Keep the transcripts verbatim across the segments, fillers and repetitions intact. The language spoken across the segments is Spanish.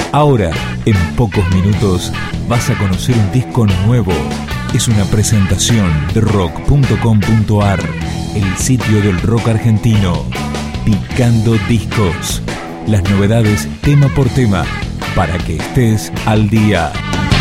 Ahora, en pocos minutos, vas a conocer un disco nuevo. Es una presentación de rock punto com punto a r, el sitio del rock argentino. Picando discos. Las novedades tema por tema, para que estés al día.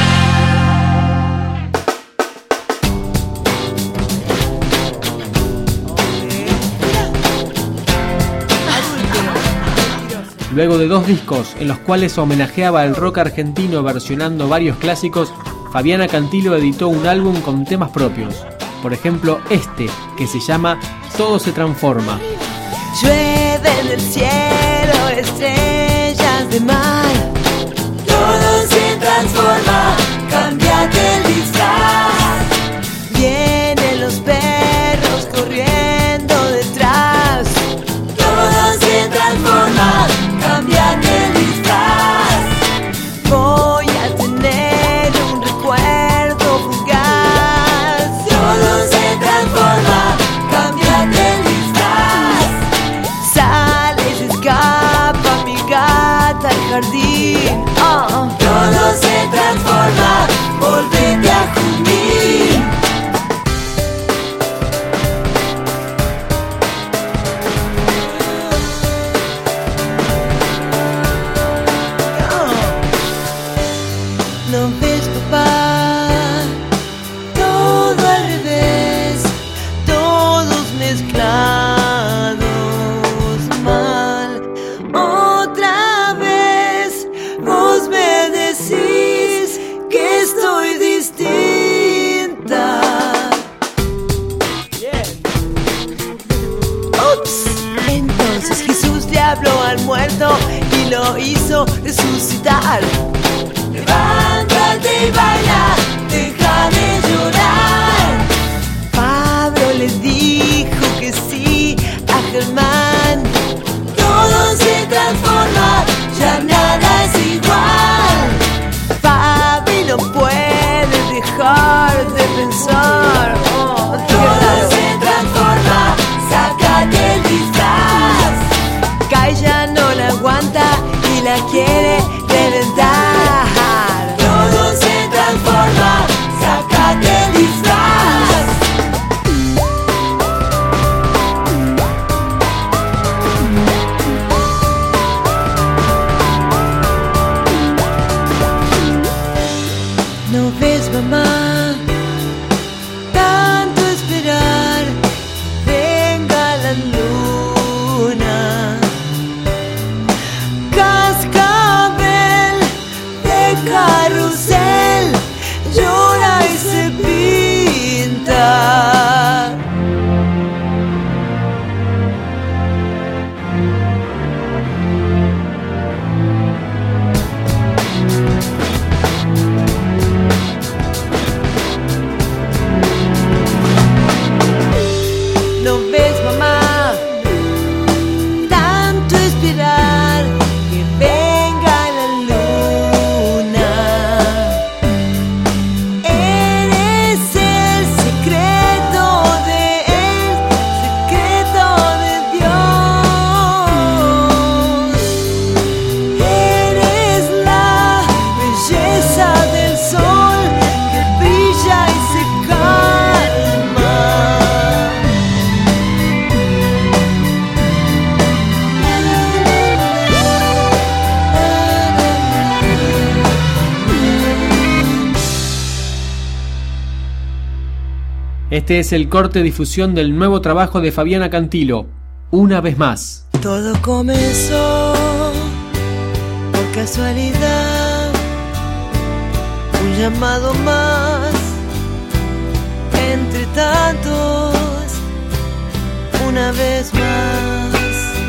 Luego de dos discos en los cuales homenajeaba al rock argentino versionando varios clásicos, Fabiana Cantilo editó un álbum con temas propios. Por ejemplo, este, que se llama Todo se transforma. Llueve del cielo estrellas de mar. Todo se transforma, cámbiate el disfraz. Vienen los perros corriendo detrás. Todo se transforma, cámbiate el disfraz. Voy a tener un recuerdo fugaz. Todo se transforma, cámbiate el disfraz. Sale y se escapa mi gata al jardín. Oh. Todo se transforma, volvete a Junín. ¿No ves, papá? Todo al revés, todos mezclados mal. Otra vez vos me decís que estoy distinta. Ups. Entonces Jesús le habló al muerto y lo hizo resucitar. Levántate y baila, deja de llorar. Pablo le dijo que sí a Germán. Todo se transforma, ya nada es igual. Fabi no puede dejar de pensar. Oh, todo se transforma, sácate el disfraz. Kai ya no la aguanta y la quiere reventar. Todo se transforma, sácate el disfraz. ¿No ves, mamá? Tanto esperar, venga la luna. Cascabel de carrusel, llora y se pinta. ¿No ves, mamá? Tanto esperar que venga la luna. Eres el secreto de él, secreto de Dios. Eres la belleza del sol que brilla y se calma. Este es el corte difusión del nuevo trabajo de Fabiana Cantilo, Una vez más. Todo comenzó por casualidad, un llamado más entre tantos, una vez más.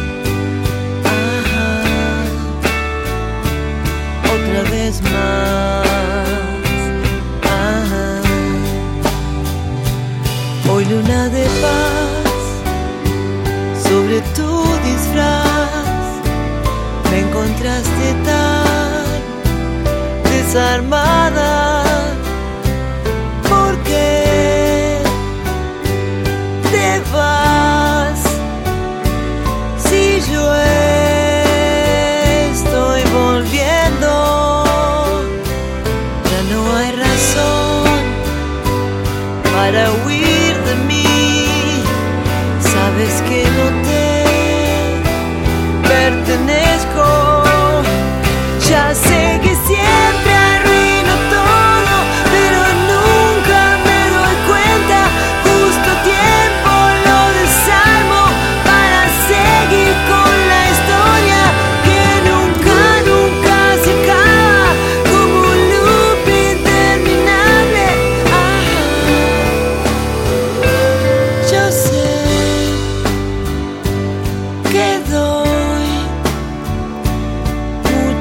Ajá. Otra vez más. Ajá. Hoy luna de paz sobre tu disfraz, me encontraste tan desarmada. ¿Por qué te vas si yo estoy volviendo?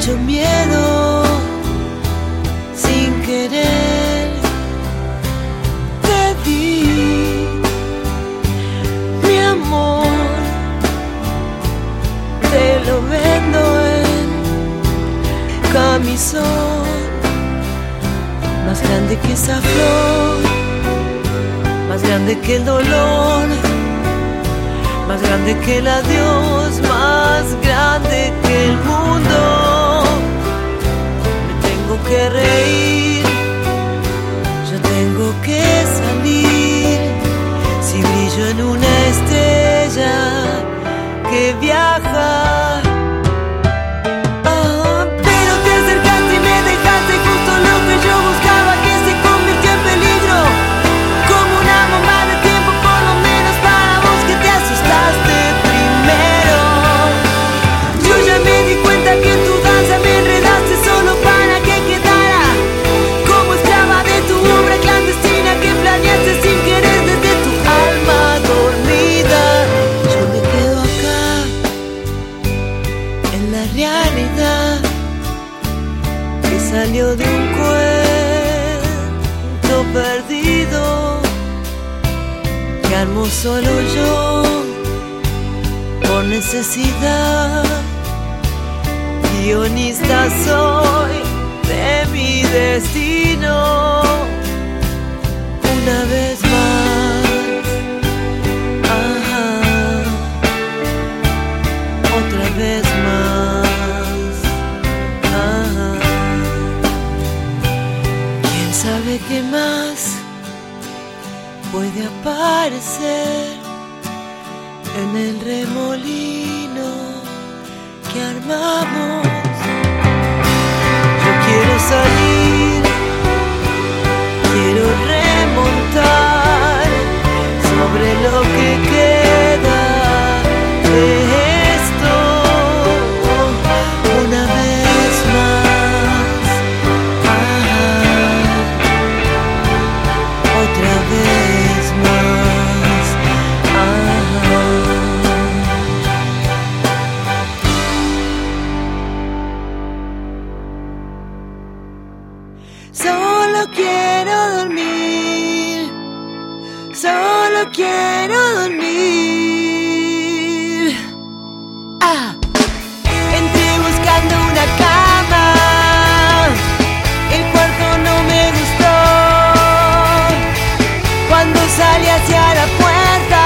mucho miedo, sin querer te di mi amor, te lo vendo en camisón, más grande que esa flor, más grande que el dolor, más grande que el adiós, más grande que el mundo. Me tengo que reír, yo tengo que salir, si brillo en una estrella que viaja. Ah, pero te acercaste y me dejaste justo lo que yo buscaba, que se convirtió en peligro, como una bomba de tiempo, por lo menos para vos que te asustaste primero. Yo ya me di cuenta que en tu danza me enredaste solo para que quedara como esclava de tu obra clandestina que planeaste sin querer desde tu alma dormida. Yo me quedo acá en la realidad que salió de un cuento perdido que armó solo yo por necesidad. Guionista soy de mi destino, una vez más, ajá, otra vez más, ajá. ¿Quién sabe qué más puede aparecer en el remolino que armamos? Yo quiero salir, quiero remontar sobre lo que queda de esto, una vez más, ajá, otra vez más, ajá. Solo quiero dormir, solo quiero dormir. Ah, entré buscando una cama, el cuarto no me gustó. Cuando salí hacia la puerta,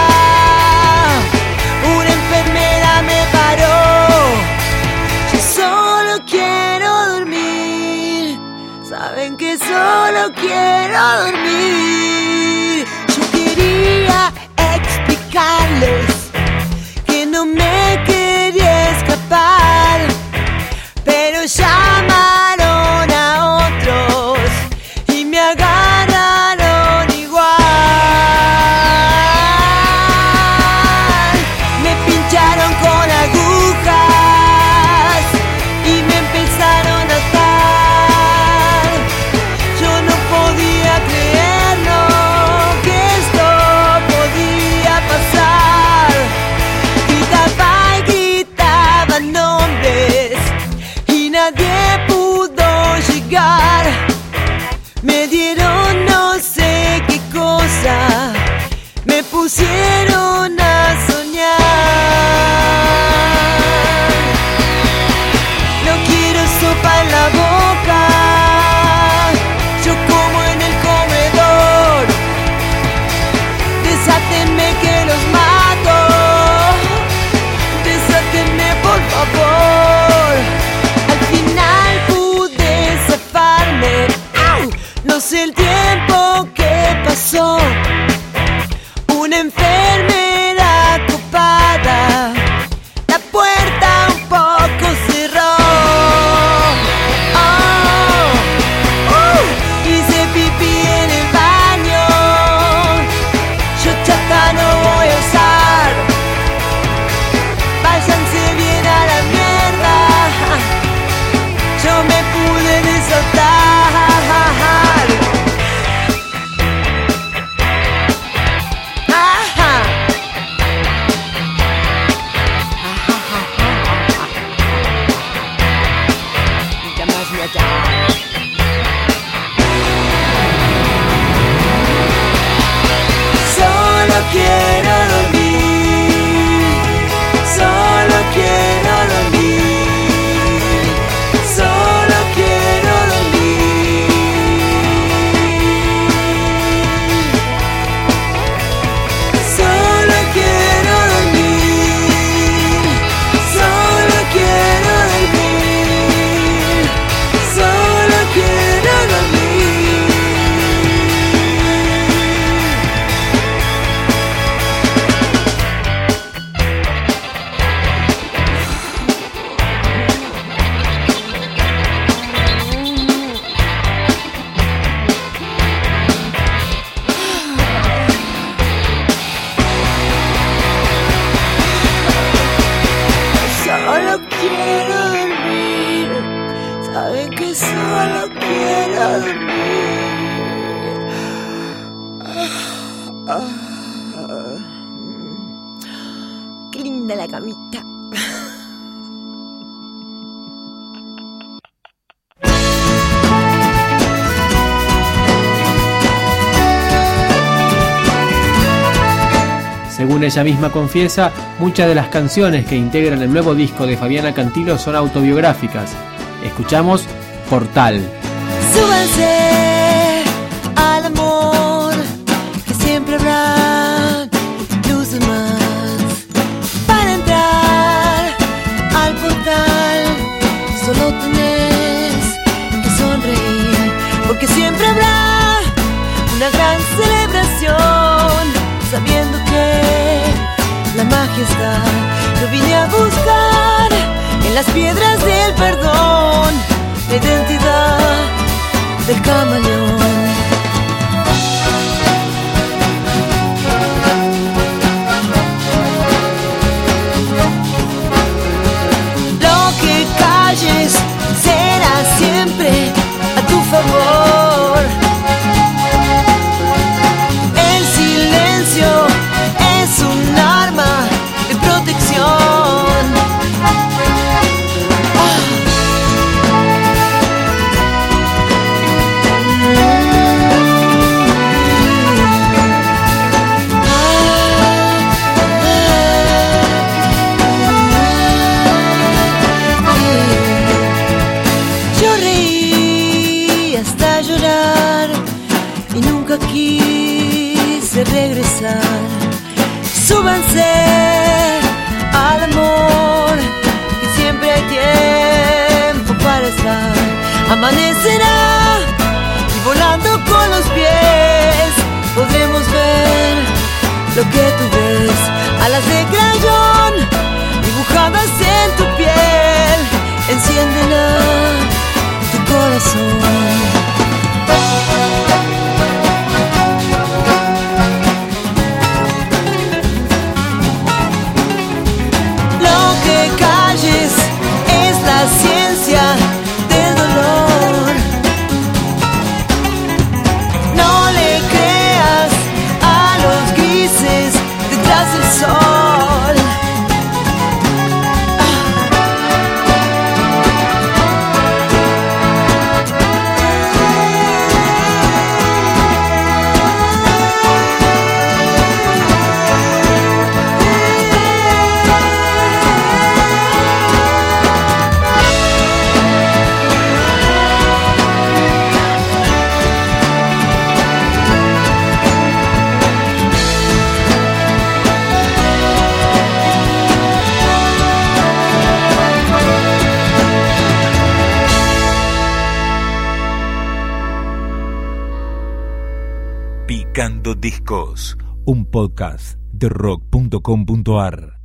una enfermera me paró. Yo solo quiero dormir, saben que solo quiero dormir. Yo quería explicarles que no me quería escapar, pero llamaron a otros y me agarraron igual. Me pincharon con agujas y me empezaron a atar. Yo no podía creerlo, que esto podía pasar. Gritaba y gritaba nombres y nadie pudo llegar. Me dieron no sé qué cosa, me pusieron a soñar. No quiero sopa en la boca, yo como en el comedor. Desátenme que los mato, desátenme por favor. Al final pude zafarme, ¡au! No sé el tiempo que pasó. Una enfermera copada, la puerta un poco cerró. ay, ay. Solo quiero dormir, solo quiero dormir, solo quiero dormir. Solo quiero dormir, solo quiero dormir, solo quiero dormir. Solo quiero dormir, saben que solo quiero dormir. Ah, ah. Qué linda la camita. Según ella misma confiesa, muchas de las canciones que integran el nuevo disco de Fabiana Cantilo son autobiográficas. Escuchamos Portal. Súbanse al amor, que siempre habrá luces más. Para entrar al portal, solo tenés que sonreír, porque siempre habrá una gran celebración, sabiendo que la magia está. Yo vine a buscar en las piedras del perdón la identidad del camaleón. Lo que calles será siempre a tu favor. El silencio es un arma de protección. Yo reí hasta llorar y nunca quise regresar. Súbanse al amor, que siempre hay tiempo para estar. Amanecerá y volando con los pies podremos ver lo que tú ves. Alas de crayón dibujadas en tu piel, enciéndela tu corazón. Es la ciencia del dolor. No le creas a los grises detrás del sol. Picando Discos, un podcast de rock punto com punto ar.